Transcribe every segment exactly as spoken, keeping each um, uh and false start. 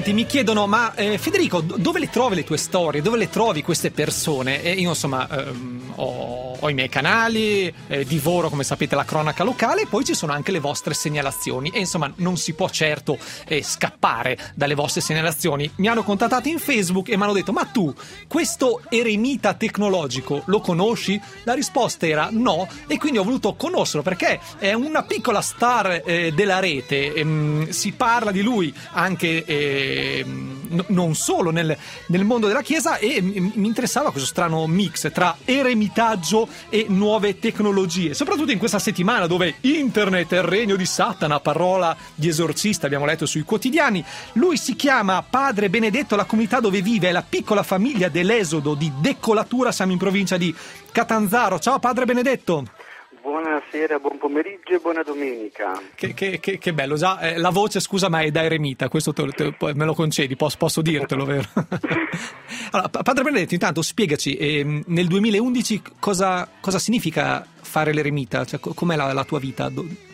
tanti mi chiedono: ma eh, Federico, dove le trovi le tue storie? Dove le trovi queste persone? E io insomma ehm, ho, ho i miei canali, eh, divoro come sapete la cronaca locale, e poi ci sono anche le vostre segnalazioni e insomma non si può certo eh, scappare dalle vostre segnalazioni. Mi hanno contattato in Facebook e mi hanno detto: ma tu questo eremita tecnologico lo conosci? La risposta era no, e quindi ho voluto conoscerlo perché è una piccola star eh, della rete. Ehm, si parla di lui anche eh, n- non solo nel, nel mondo della chiesa, e m- mi interessava questo strano mix tra eremitaggio e nuove tecnologie, soprattutto in questa settimana dove internet è il regno di Satana, parola di esorcista, abbiamo letto sui quotidiani. Lui si chiama Padre Benedetto, la comunità dove vive è la piccola famiglia dell'Esodo di Decolatura, siamo in provincia di Catanzaro. Ciao Padre Benedetto. Buonasera, buon pomeriggio e buona domenica. Che, che, che, che bello, già eh, la voce, scusa, ma è da eremita, questo te, te, me lo concedi, posso, posso dirtelo, vero? Allora, Padre Benedetto, intanto spiegaci, eh, nel duemilaundici cosa, cosa significa fare l'eremita? Cioè, com'è la, la tua vita?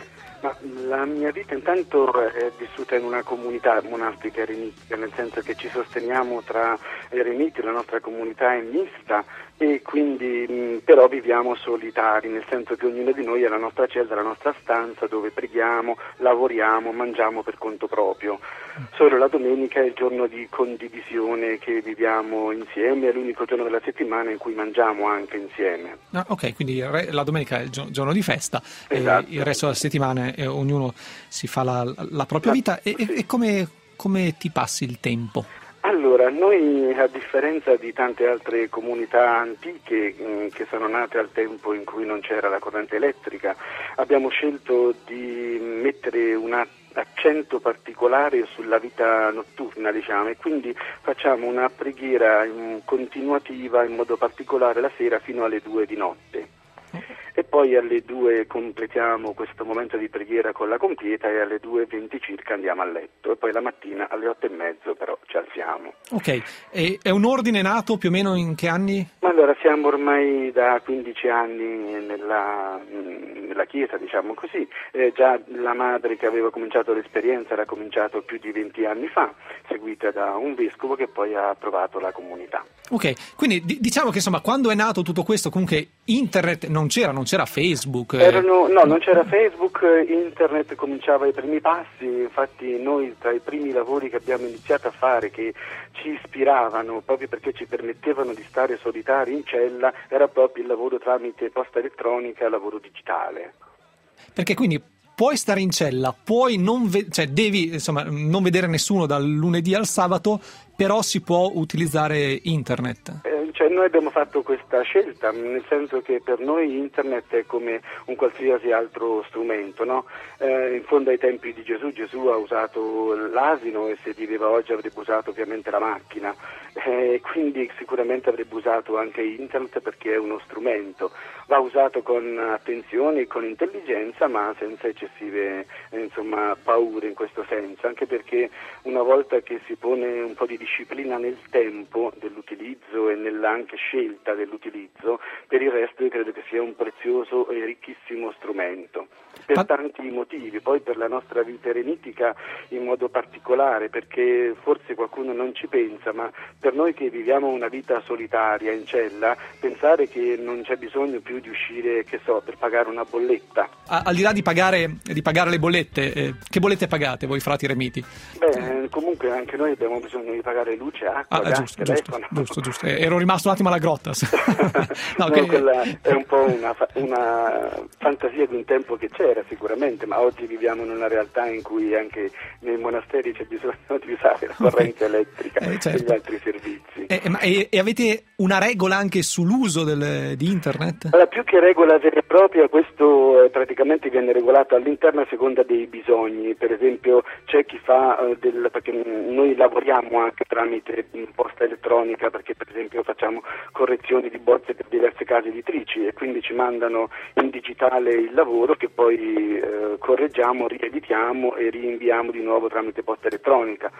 Ma la mia vita intanto è vissuta in una comunità monastica eremitica, nel senso che ci sosteniamo tra eremiti, la nostra comunità è mista e quindi mh, però viviamo solitari, nel senso che ognuno di noi ha la nostra cella, la nostra stanza dove preghiamo, lavoriamo, mangiamo per conto proprio. Solo la domenica è il giorno di condivisione che viviamo insieme, è l'unico giorno della settimana in cui mangiamo anche insieme. Ah, ok, quindi la domenica è il giorno di festa, esatto. E il resto della settimana eh, ognuno si fa la, la propria vita. E, e come, come ti passi il tempo? Allora, noi a differenza di tante altre comunità antiche mh, che sono nate al tempo in cui non c'era la corrente elettrica, abbiamo scelto di mettere un accento particolare sulla vita notturna, diciamo, e quindi facciamo una preghiera in, continuativa in modo particolare la sera fino alle due di notte. E poi alle due completiamo questo momento di preghiera con la compieta e alle due e venti circa andiamo a letto e poi la mattina alle otto e mezzo però ci alziamo. Ok, e è un ordine nato più o meno in che anni? Ma allora siamo ormai da quindici anni nella, nella chiesa, diciamo così, eh, già la madre che aveva cominciato l'esperienza era cominciato più di venti anni fa, seguita da un vescovo che poi ha approvato la comunità. Ok, quindi d- diciamo che insomma quando è nato tutto questo comunque internet non c'era, non c'era Facebook. Eh. Erano, no, non c'era Facebook, internet cominciava i primi passi, infatti noi tra i primi lavori che abbiamo iniziato a fare che ci ispiravano proprio perché ci permettevano di stare solitari in cella era proprio il lavoro tramite posta elettronica, lavoro digitale. Perché quindi puoi stare in cella, puoi non ve- cioè devi insomma non vedere nessuno dal lunedì al sabato, però si può utilizzare internet. Eh, cioè noi abbiamo fatto questa scelta, nel senso che per noi internet è come un qualsiasi altro strumento, no? Eh, in fondo ai tempi di Gesù, Gesù ha usato l'asino e se viveva oggi avrebbe usato ovviamente la macchina, eh, quindi sicuramente avrebbe usato anche internet perché è uno strumento, va usato con attenzione e con intelligenza ma senza eccessive eh, insomma, paure in questo senso, anche perché una volta che si pone un po' di disciplina nel tempo dell'utilizzo e nella anche scelta dell'utilizzo, per il resto io credo che sia un prezioso e ricchissimo strumento per Ma... tanti motivi, poi per la nostra vita eremitica in modo particolare, perché forse qualcuno non ci pensa, ma per noi che viviamo una vita solitaria in cella, pensare che non c'è bisogno più di uscire, che so, per pagare una bolletta. A, al di là di pagare, di pagare le bollette, eh, che bollette pagate voi frati eremiti? Beh, comunque anche noi abbiamo bisogno di pagare luce, acqua, ah, gas, giusto, telefono. Giusto, giusto, giusto. Eh, ero rimasto un attimo alla grotta. no, no, che... quella è un po' una, una fantasia di un tempo che c'era sicuramente, ma oggi viviamo in una realtà in cui anche nei monasteri c'è bisogno di usare la corrente okay. elettrica eh, certo. e gli altri servizi. E, ma, e, e avete una regola anche sull'uso del, di internet? Allora, più che regola vera e propria, questo eh, praticamente viene regolato all'interno a seconda dei bisogni. Per esempio c'è chi fa eh, del, perché noi lavoriamo anche tramite posta elettronica, perché per esempio facciamo correzioni di bozze per diverse case editrici e quindi ci mandano in digitale il lavoro che poi eh, correggiamo, rieditiamo e rinviamo di nuovo tramite posta elettronica.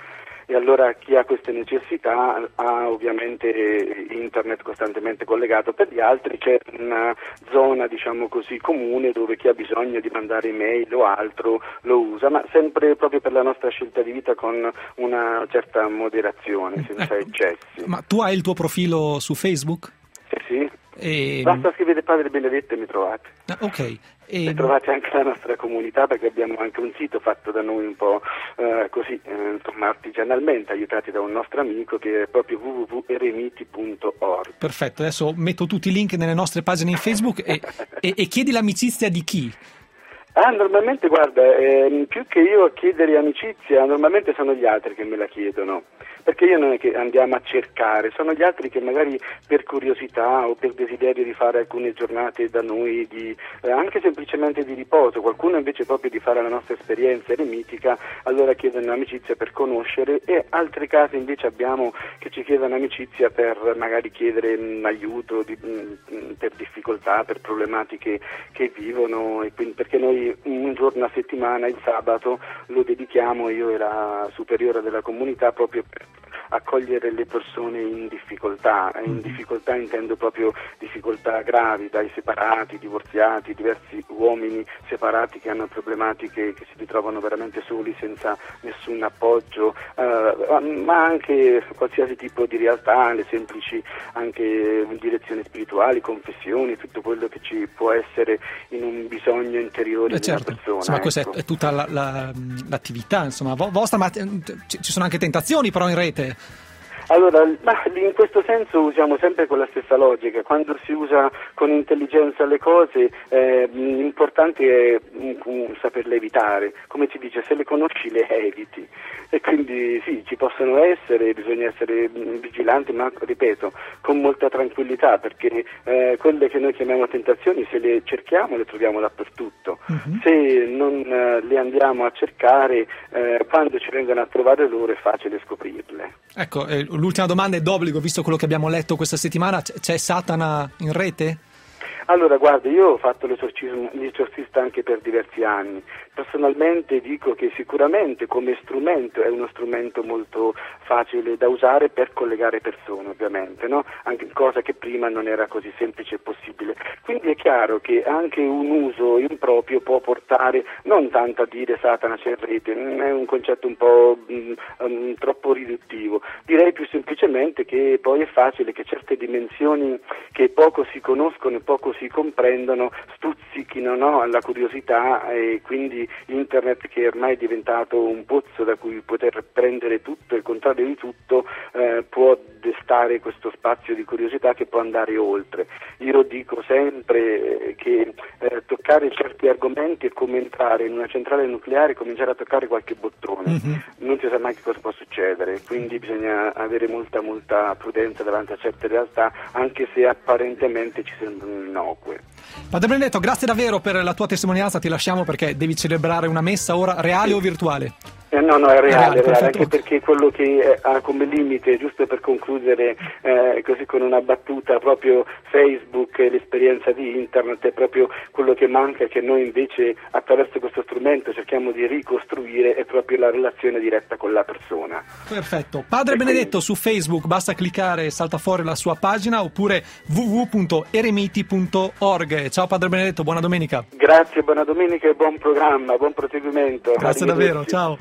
e allora chi ha queste necessità ha ovviamente internet costantemente collegato. Per gli altri c'è una zona, diciamo così, comune dove chi ha bisogno di mandare email o altro lo usa, ma sempre proprio per la nostra scelta di vita con una certa moderazione, senza ecco. eccessi. Ma tu hai il tuo profilo su Facebook? Sì, sì. E... Basta scrivere Padre Benedetto e mi trovate. Ah, ok. E... e trovate anche la nostra comunità, perché abbiamo anche un sito fatto da noi un po' eh, così, eh, insomma, artigianalmente, aiutati da un nostro amico, che è proprio w w w punto eremiti punto org. Perfetto, adesso metto tutti i link nelle nostre pagine in Facebook e, e, e chiedi l'amicizia di chi? Ah, normalmente guarda, eh, più che io a chiedere amicizia, normalmente sono gli altri che me la chiedono, perché io non è che andiamo a cercare, sono gli altri che magari per curiosità o per desiderio di fare alcune giornate da noi, di, eh, anche semplicemente di riposo, qualcuno invece proprio di fare la nostra esperienza eremitica, allora chiedono amicizia per conoscere, e altri casi invece abbiamo che ci chiedono amicizia per magari chiedere mh, aiuto di, mh, per difficoltà, per problematiche che vivono, e quindi perché noi un giorno a settimana, il sabato, lo dedichiamo, io e la superiore della comunità, proprio per accogliere le persone in difficoltà. In difficoltà intendo proprio difficoltà gravi, dai separati, divorziati, diversi uomini separati che hanno problematiche, che si ritrovano veramente soli, senza nessun appoggio, eh, ma anche qualsiasi tipo di realtà, le semplici anche direzioni spirituali, confessioni, tutto quello che ci può essere in un bisogno interiore eh, di una certo. persona. Insomma, questa ecco. è tutta la, la, l'attività, insomma, vostra, ma ci sono anche tentazioni però in rete? Allora, ma in questo senso usiamo sempre con la stessa logica. Quando si usa con intelligenza le cose, eh, l'importante è um, saperle evitare. Come si dice, se le conosci le eviti. E quindi sì, ci possono essere, bisogna essere vigilanti, ma ripeto, con molta tranquillità, perché eh, quelle che noi chiamiamo tentazioni, se le cerchiamo le troviamo dappertutto. Uh-huh. Se non eh, le andiamo a cercare, eh, quando ci vengono a trovare loro è facile scoprirle. Ecco, eh, l'ultima domanda è d'obbligo, visto quello che abbiamo letto questa settimana: c'è Satana in rete? Allora, guarda, io ho fatto l'esorcismo, l'esorcista anche per diversi anni. Personalmente dico che sicuramente come strumento è uno strumento molto facile da usare per collegare persone, ovviamente, no? Anche cosa che prima non era così semplice e possibile. Quindi è chiaro che anche un uso improprio può portare non tanto a dire Satana c'è in rete, è un concetto un po' um, um, troppo riduttivo. Direi più semplicemente che poi è facile che certe dimensioni che poco si conoscono e poco si comprendono stuzzichino, no, alla curiosità, e quindi internet, che ormai è diventato un pozzo da cui poter prendere tutto e il contrario di tutto, eh, può destare questo spazio di curiosità che può andare oltre. Io dico sempre che eh, toccare certi argomenti è come entrare in una centrale nucleare e cominciare a toccare qualche bottone, mm-hmm. non si sa mai che cosa può succedere, quindi bisogna avere molta molta prudenza davanti a certe realtà, anche se apparentemente ci sembrano innocue. Padre Benedetto, grazie davvero per la tua testimonianza, ti lasciamo perché devi celebrare una messa ora, reale sì. o virtuale? Eh, no, no, è reale, reale, reale anche perché quello che ha come limite, giusto per concludere eh, così con una battuta, proprio Facebook e l'esperienza di internet è proprio quello che manca, che noi invece attraverso questo strumento cerchiamo di ricostruire, è proprio la relazione diretta con la persona. Perfetto. Padre e Benedetto quindi... su Facebook, basta cliccare e salta fuori la sua pagina, oppure w w w punto eremiti punto org. Ciao Padre Benedetto, buona domenica. Grazie, buona domenica e buon programma, buon proseguimento. Grazie davvero, ciao.